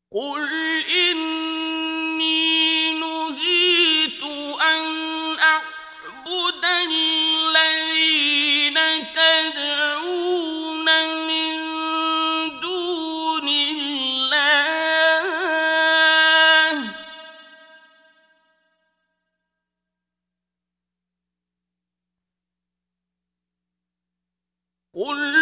قُلْ إِنِّي نُهِيتُ أَنْ أَعْبُدَ الَّذِينَ تَدْعُونَ مِن دُونِ اللَّهِ قُل